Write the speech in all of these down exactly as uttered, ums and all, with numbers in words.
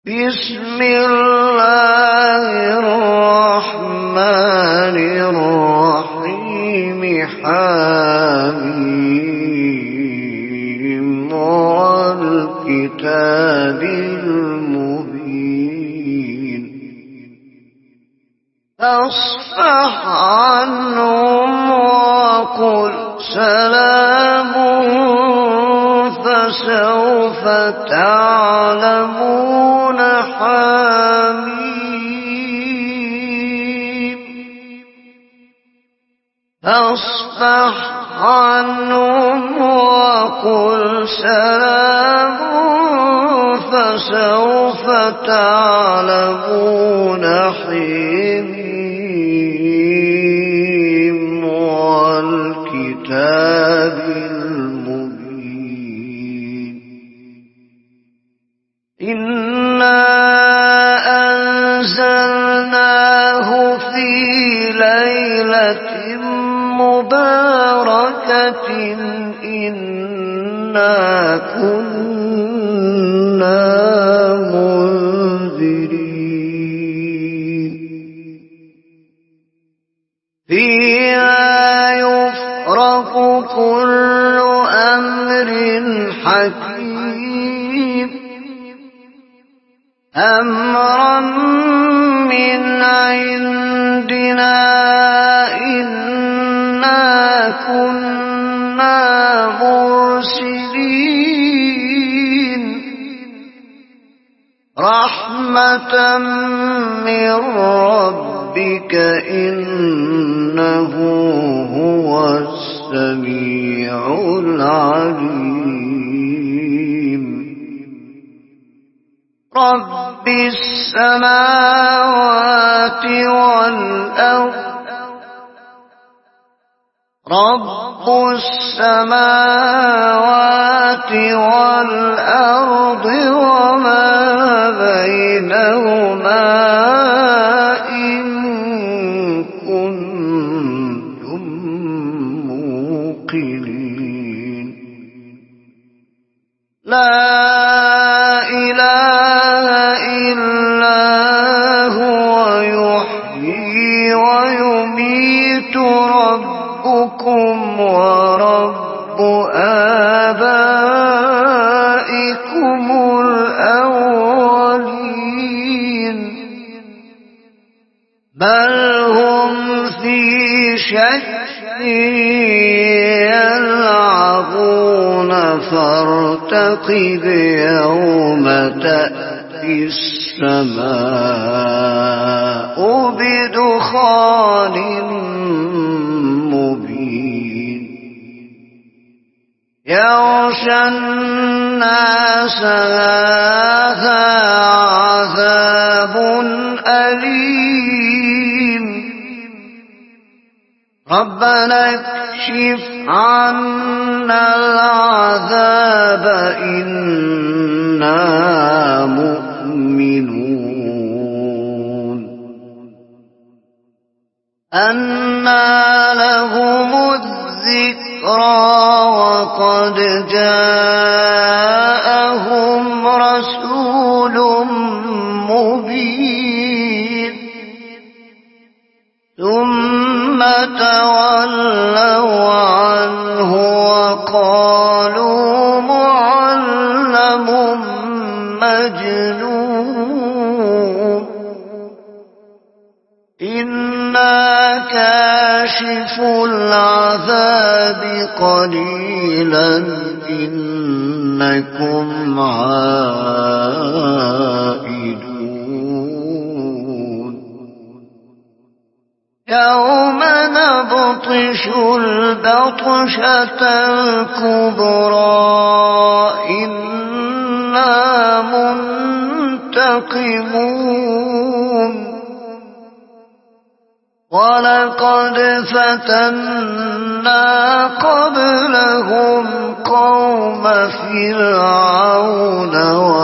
بسم الله الرحمن الرحيم حميم والكتاب المبين فاصفح عنهم وقل سلام فسوف تعلمون حميم فاصفح عنهم وقل سلام فسوف تعلمون حميم والكتاب المبين إنا أنزلناه في ليلة مباركة إنا كنا منذرين فيها يفرق كل أمر حكيم أمرا من عندنا إنا كنا مرسلين رحمة من ربك إنه هو السميع العليم رب السماوات والأرض رب السماوات والأرض وما بينهما إن كنتم موقنين لا إله إلا هو يحيي ويميت ربكم ورب آبائكم الأولين بل هم في شك يلعبون فارتقب يوم تأتي السماء بدخان مبين يغشى الناس هذا عذاب أليم ربنا اكشف عنا العذاب إنا مؤمنون أنى لهم الذكرى وقد جاءهم رسول مبين ثم تولوا عنه وقالوا معلم مجنون إنا كاشف العذاب قليلا إنكم عائدون يوم نبطش البطشة الكبرى إنا منتقمون ولقد فتنا قبلهم قوم فرعون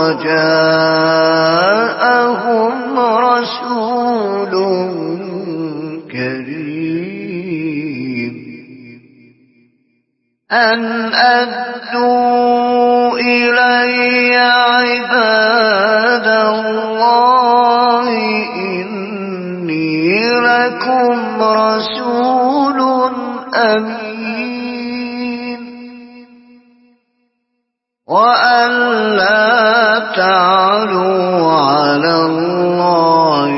وجاءهم رسول كريم أن أدوا إلي عباد اللَّهِ إِنِّي لَكُمْ رَسُولٌ أَمِينٌ وَأَن لَّا تَعْلُوا عَلَى اللَّهِ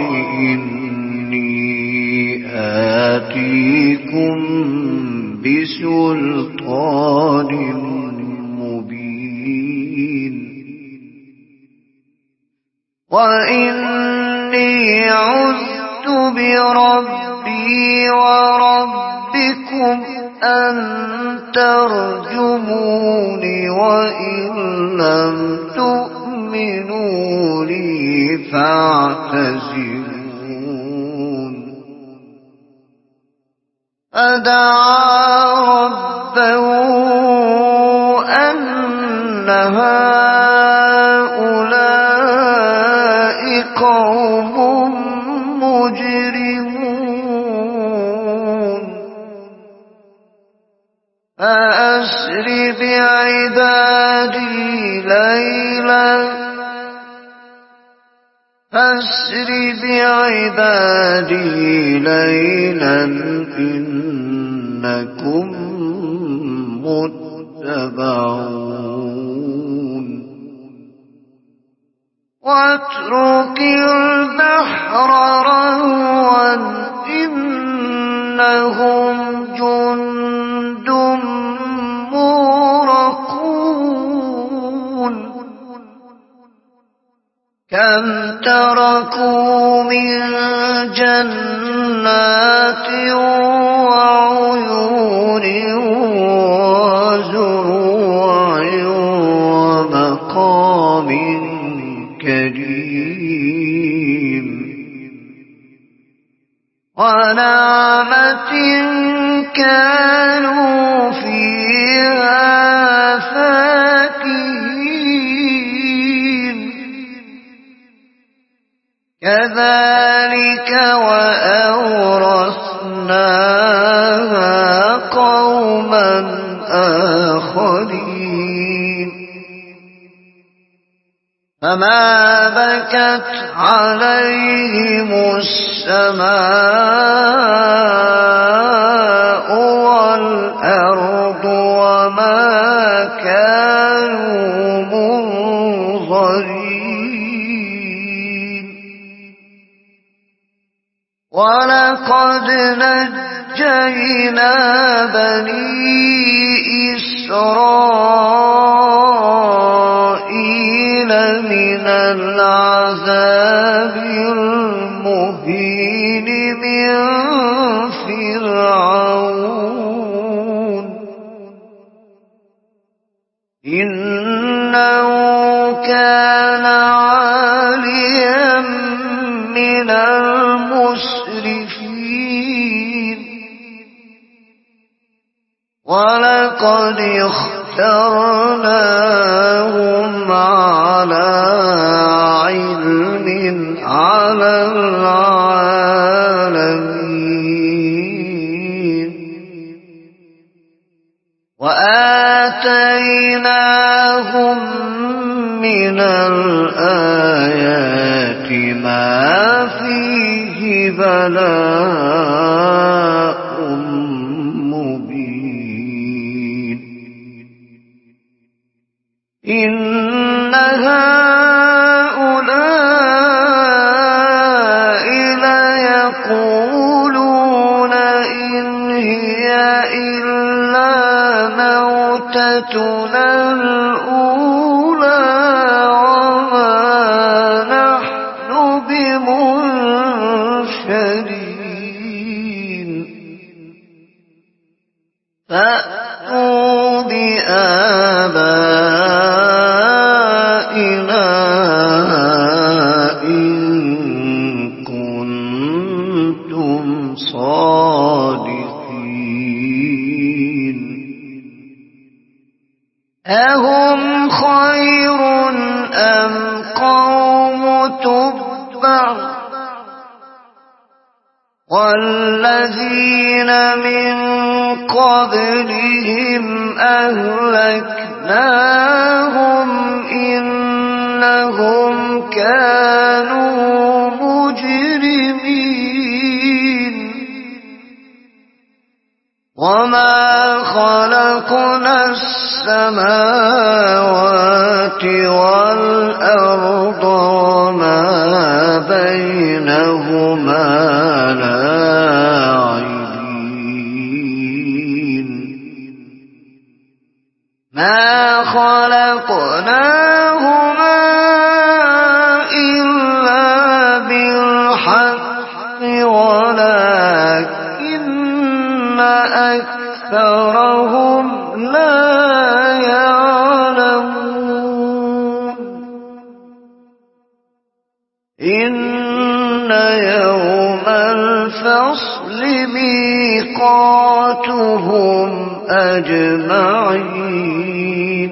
إِنِّي آتِيكُم بِسُلْطَانٍ مُّبِينٍ وَإِنِّي عُذْتُ بِرَبِّي وَرَبِّكُمْ أَن تَرْجُمُونِ وَإِن لَّمْ تُؤْمِنُوا لِي فَاعْتَزِلُونِ فَدَعَا رَبَّهُ أَنَّ هَٰؤُلَاءِ قَوْمٌ مُّجْرِمُونَ فَأَسْرِ بِعِبَادِي لَيْلًا فَأَسْرِ بِعِبَادِي لَيْلًا إِنَّكُم مُّتَّبَعُونَ وَاتْرُكِ الْبَحْرَ رَهْوًا إِنَّهُمْ جُندٌ مُّغْرَقُونَ كَمْ تَرَكُوا مِن جَنَّاتٍ وَعُيُونٍ وَزُرُوعٍ وَمَقَامٍ كَرِيمٍ وَنَعْمَةٍ كَانُوا فِيهَا فَاكِهِينَ كَذَٰلِكَ وَأَوْرَثْنَاهَا قَوْمًا آخَرِينَ فَمَا بَكَتْ عَلَيْهِمُ السَّمَاءُ وَالْأَرْضُ وَمَا كَانُوا مُنظَرِينَ وَلَقَدْ نَجَّيْنَا بَنِي إِسْرَائِيلَ مِنَ الْعَذَابِ الْمُهِينِ مِن فِرْعَوْنَ إِنَّهُ كَانَ عَالِيًا مِّنَ الْمُسْرِفِينَ وَلَقَدِ اخْتَرْنَاهُمْ عَلَىٰ عِلْمٍ عَلَى الْعَالَمِينَ وَآتَيْنَاهُم مِّنَ الْآيَاتِ مَا فِيهِ بَلَاءٌ مُّبِينٌ إِنَّ هَٰؤُلَاءِ لَيَقُولُونَ إِنْ هِيَ إِلَّا مَوْتَتُنَا الْأُولَىٰ وَمَا نَحْنُ بِمُنشَرِينَ فَأْتُوا بِآبَائِنَا إِن كُنتُمْ صَادِقِينَ أَهُمْ خَيْرٌ أَمْ قَوْمُ تُبَّعٍ وَالَّذِينَ مِن قَبْلِهِمْ أَهْلَكْنَاهُمْ إِنَّهُمْ كانوا مجرمين وما خلقنا السماوات والأرض وما بينهما لاعبين ما خلقناهما إلا بالحق ولكن أكثرهم لا يعلمون إن يوم الفصل ميقاتهم أجمعين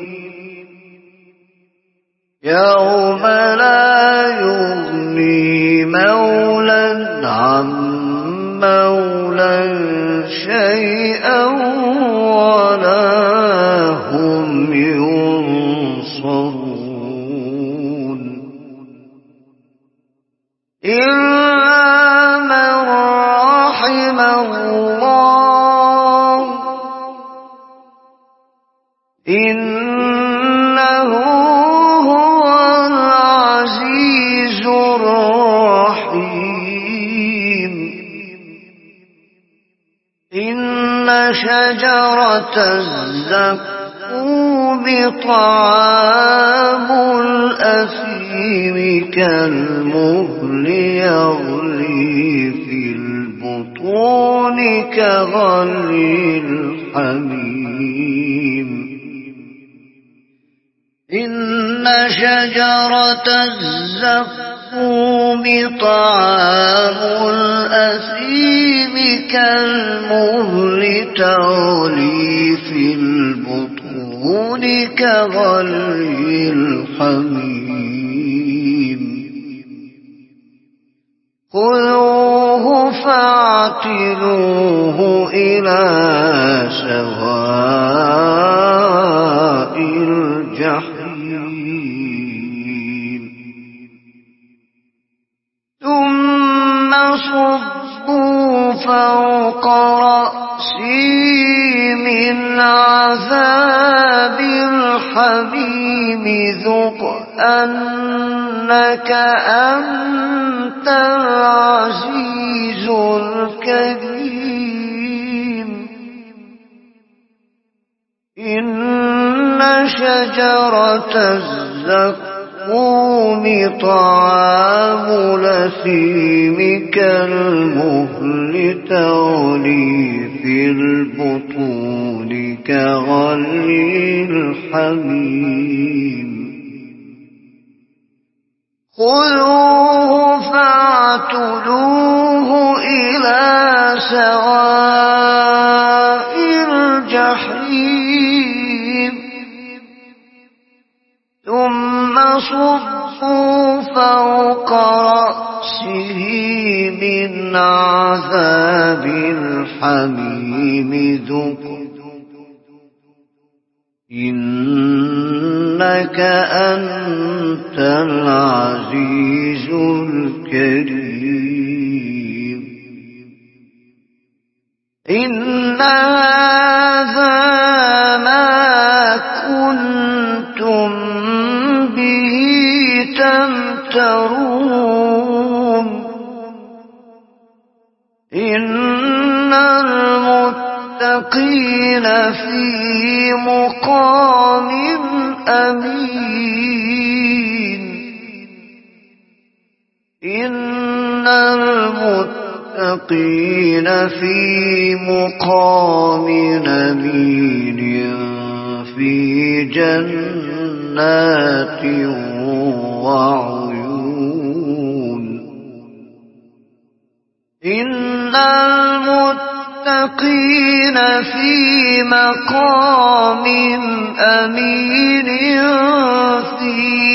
يوم لا يغني مولى عن مولى شيئا ولا هم ينصرون إلا من رحم الله إنه هو العزيز الرحيم إن شجرة الزقوم طعام الأثيم كالمهل يغلي في البطون كغلي الحميم إن شجرة الزقوم طعام الأثيم كالمهل تغلي في البطون كغلي الحميم خذوه فاعتلوه إلى سواء الجحيم ثم صبوا فوق رأسي من عذاب الحميم ذق أنك أنت العزيز الكريم إن شجرة الزقوم طعام الأثيم كالمهل تغلي في البطون كغلي الحميم خذوه فاعتلوه إلى سواء الجحيم ثم صبوا فوق رأسه من عذاب الحميم ذق إنك أنت العزيز الكريم إن هذا ما كنتم به تمترون إن المتقين في مقام أمين إن المتقين في مقام أمين في جنات وعيون إن المتقين في مقام أمين في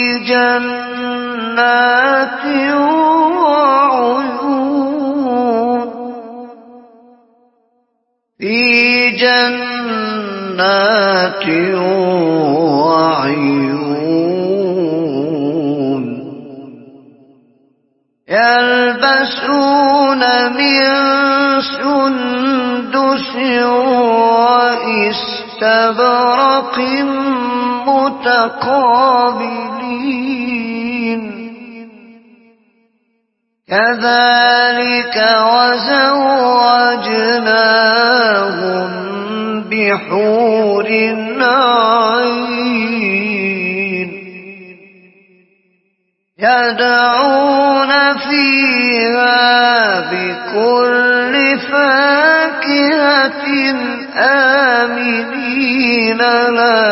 جنات وعيون في جنات وعيون يلبسون من سندس وإستبرق متقابلين كذلك وزوجناهم بحور عين يدعون فيها بكل فاكهة آمنين لا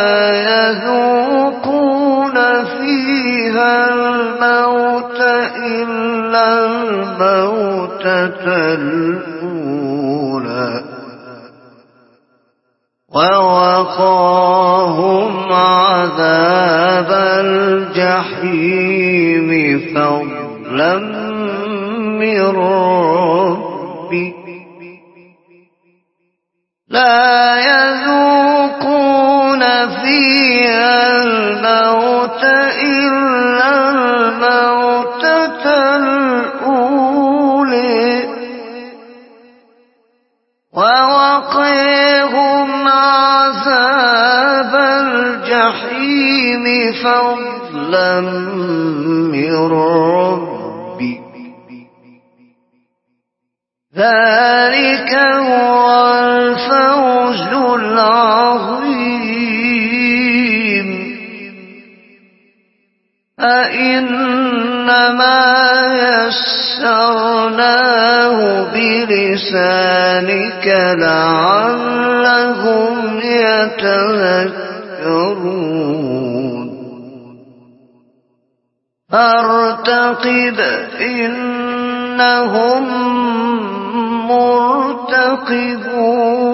يذوقون فيها الموت إلا الموتة الأولى ووقاهم عذاب الجحيم فضلا من ربك لا يذوقون فيها الموت إلا الموتة الأولى ووقيهم عذاب الجحيم فضلا من ربك ذلك هو الفوز العظيم فإنما يسرناه بلسانك لعلهم يتذكرون فارتقب إنهم مرتقبون